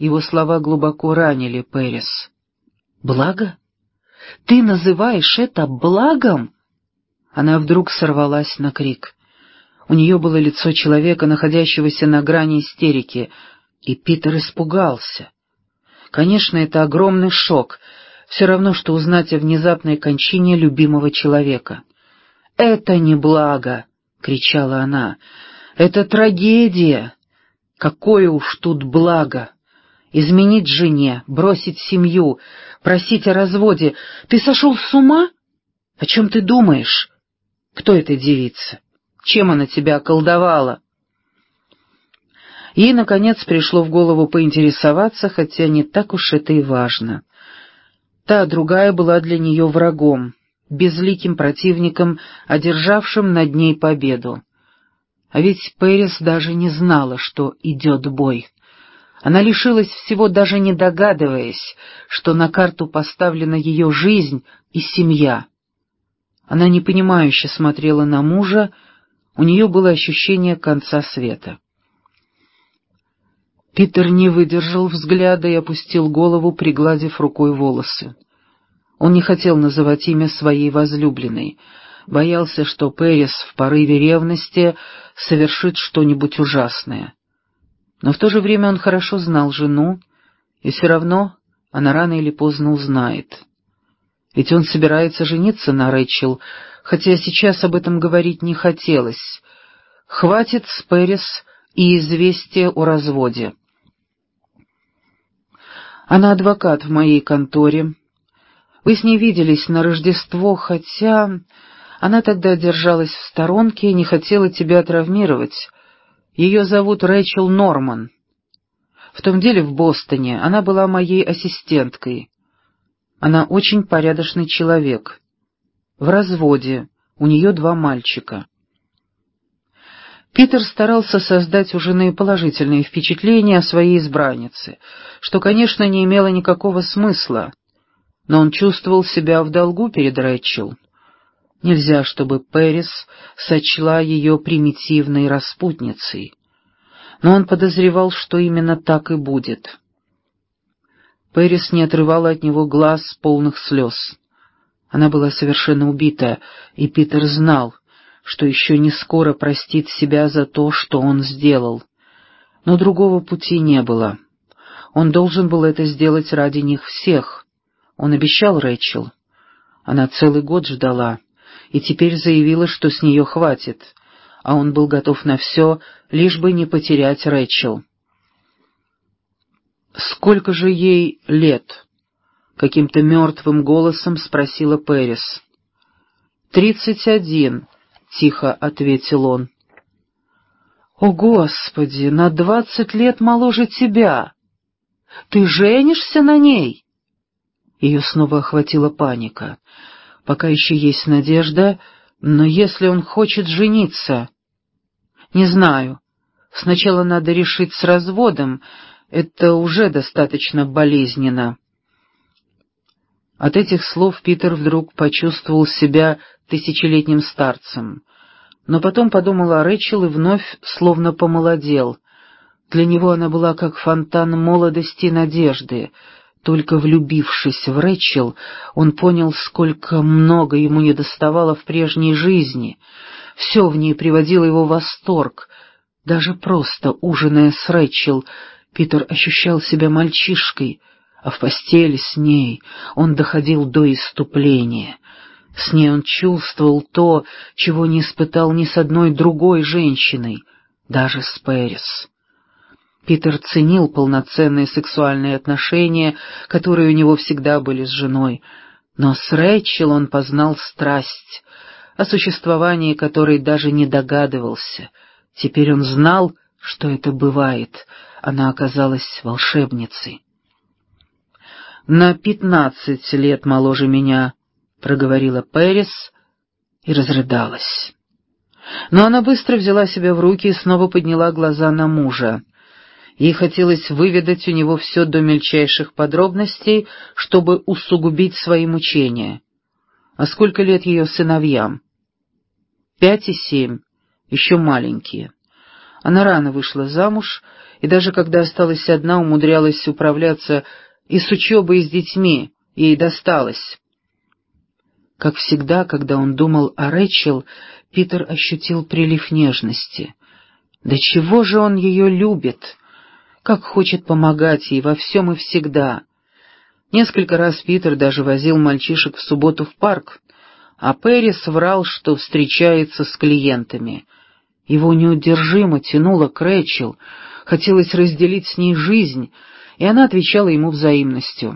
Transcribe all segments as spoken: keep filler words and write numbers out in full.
Его слова глубоко ранили Пэрис. «Благо? Ты называешь это благом?» Она вдруг сорвалась на крик. У нее было лицо человека, находящегося на грани истерики, и Питер испугался. Конечно, это огромный шок, все равно, что узнать о внезапной кончине любимого человека. «Это не благо!» — кричала она. «Это трагедия! Какое уж тут благо! Изменить жене, бросить семью, просить о разводе. Ты сошел с ума? О чем ты думаешь? Кто эта девица? Чем она тебя околдовала?» Ей, наконец, пришло в голову поинтересоваться, хотя не так уж это и важно. Та другая была для нее врагом, безликим противником, одержавшим над ней победу. А ведь Пэрис даже не знала, что идет бой. Она лишилась всего, даже не догадываясь, что на карту поставлена ее жизнь и семья. Она непонимающе смотрела на мужа, у нее было ощущение конца света. Питер не выдержал взгляда и опустил голову, пригладив рукой волосы. Он не хотел называть имя своей возлюбленной, боялся, что Пэрис в порыве ревности совершит что-нибудь ужасное. Но в то же время он хорошо знал жену, и все равно она рано или поздно узнает. Ведь он собирается жениться на Рэйчел, хотя сейчас об этом говорить не хотелось. Хватит с Пэрис и известия о разводе. Она адвокат в моей конторе. Вы с ней виделись на Рождество, хотя она тогда держалась в сторонке и не хотела тебя травмировать. Ее зовут Рэйчел Норман. В том деле в Бостоне она была моей ассистенткой. Она очень порядочный человек. В разводе, у нее два мальчика. Питер старался создать у жены положительные впечатления о своей избраннице, что, конечно, не имело никакого смысла, но он чувствовал себя в долгу перед Рэйчел. Нельзя, чтобы Пэрис сочла ее примитивной распутницей, но он подозревал, что именно так и будет. Пэрис не отрывала от него глаз, полных слез. Она была совершенно убита, и Питер знал, что еще не скоро простит себя за то, что он сделал. Но другого пути не было. Он должен был это сделать ради них всех. Он обещал Рэйчел. Она целый год ждала, и теперь заявила, что с нее хватит, а он был готов на все, лишь бы не потерять Рэйчел. «Сколько же ей лет?» — каким-то мертвым голосом спросила Пэрис. «Тридцать один», — тихо ответил он. «О, Господи, на двадцать лет моложе тебя! Ты женишься на ней?» Ее снова охватила паника. Пока еще есть надежда, но если он хочет жениться... Не знаю. Сначала надо решить с разводом. Это уже достаточно болезненно. От этих слов Питер вдруг почувствовал себя тысячелетним старцем. Но потом подумал о Рэйчел и вновь словно помолодел. Для него она была как фонтан молодости и надежды. Только влюбившись в Рэйчел, он понял, сколько много ему недоставало в прежней жизни. Все в ней приводило его в восторг. Даже просто ужиная с Рэйчел, Питер ощущал себя мальчишкой, а в постели с ней он доходил до исступления. С ней он чувствовал то, чего не испытал ни с одной другой женщиной, даже с Пэрис. Питер ценил полноценные сексуальные отношения, которые у него всегда были с женой, но с Рэйчел он познал страсть, о существовании которой даже не догадывался. Теперь он знал, что это бывает. Она оказалась волшебницей. «На пятнадцать лет моложе меня», — проговорила Пэрис и разрыдалась. Но она быстро взяла себя в руки и снова подняла глаза на мужа. Ей хотелось выведать у него все до мельчайших подробностей, чтобы усугубить свои мучения. А сколько лет ее сыновьям? Пять и семь, еще маленькие. Она рано вышла замуж, и даже когда осталась одна, умудрялась управляться и с учебой, и с детьми, ей досталось. Как всегда, когда он думал о Рэйчел, Питер ощутил прилив нежности. Да чего же он ее любит, как хочет помогать ей во всем и всегда. Несколько раз Питер даже возил мальчишек в субботу в парк, а Пэрис врал, что встречается с клиентами. Его неудержимо тянуло к Рэйчел, хотелось разделить с ней жизнь, и она отвечала ему взаимностью.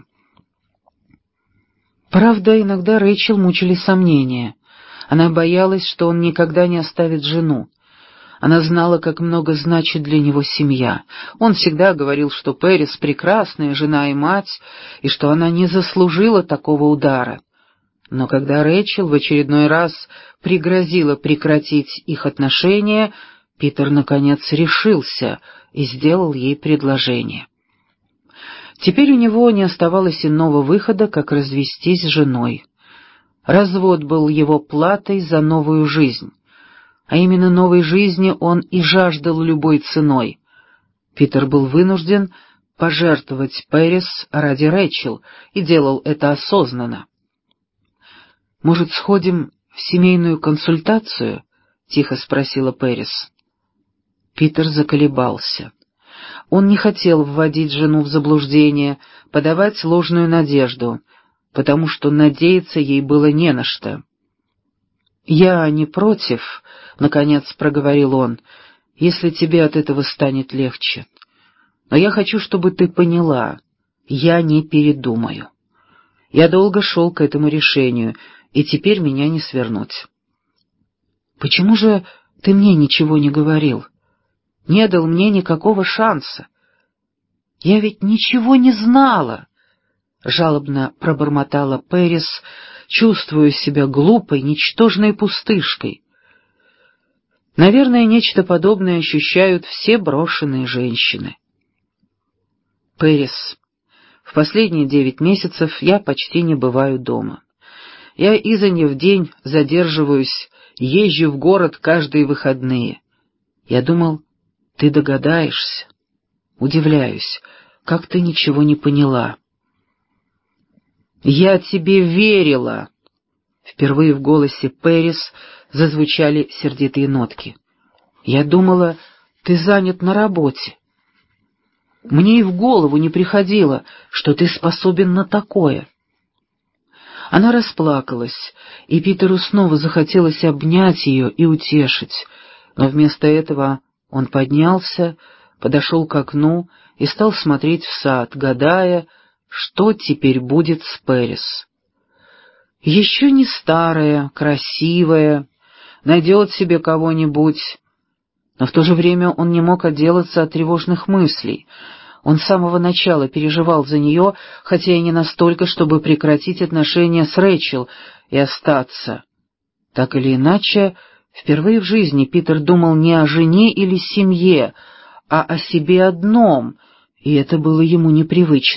Правда, иногда Рэйчел мучили сомнения. Она боялась, что он никогда не оставит жену. Она знала, как много значит для него семья. Он всегда говорил, что Пэрис прекрасная жена и мать, и что она не заслужила такого удара. Но когда Рэйчел в очередной раз пригрозила прекратить их отношения, Питер наконец решился и сделал ей предложение. Теперь у него не оставалось иного выхода, как развестись с женой. Развод был его платой за новую жизнь. А именно новой жизни он и жаждал любой ценой. Питер был вынужден пожертвовать Пэрис ради Рэйчел и делал это осознанно. «Может, сходим в семейную консультацию?» — тихо спросила Пэрис. Питер заколебался. Он не хотел вводить жену в заблуждение, подавать ложную надежду, потому что надеяться ей было не на что. «Я не против», — наконец проговорил он, — «если тебе от этого станет легче. Но я хочу, чтобы ты поняла, я не передумаю. Я долго шел к этому решению, и теперь меня не свернуть». «Почему же ты мне ничего не говорил? Не дал мне никакого шанса? Я ведь ничего не знала», — жалобно пробормотала Пэрис, чувствуя себя глупой, ничтожной пустышкой. Наверное, нечто подобное ощущают все брошенные женщины. «Пэрис, в последние девять месяцев я почти не бываю дома. Я изо дня в день задерживаюсь, езжу в город каждые выходные. Я думал, ты догадаешься. Удивляюсь, как ты ничего не поняла». «Я тебе верила!» Впервые в голосе Пэрис зазвучали сердитые нотки. «Я думала, ты занят на работе. Мне и в голову не приходило, что ты способен на такое». Она расплакалась, и Питеру снова захотелось обнять ее и утешить, но вместо этого он поднялся, подошел к окну и стал смотреть в сад, гадая, что теперь будет с Пэрис. Еще не старая, красивая, найдет себе кого-нибудь, но в то же время он не мог отделаться от тревожных мыслей. Он с самого начала переживал за нее, хотя и не настолько, чтобы прекратить отношения с Рэйчел и остаться. Так или иначе, впервые в жизни Питер думал не о жене или семье, а о себе одном, и это было ему непривычно.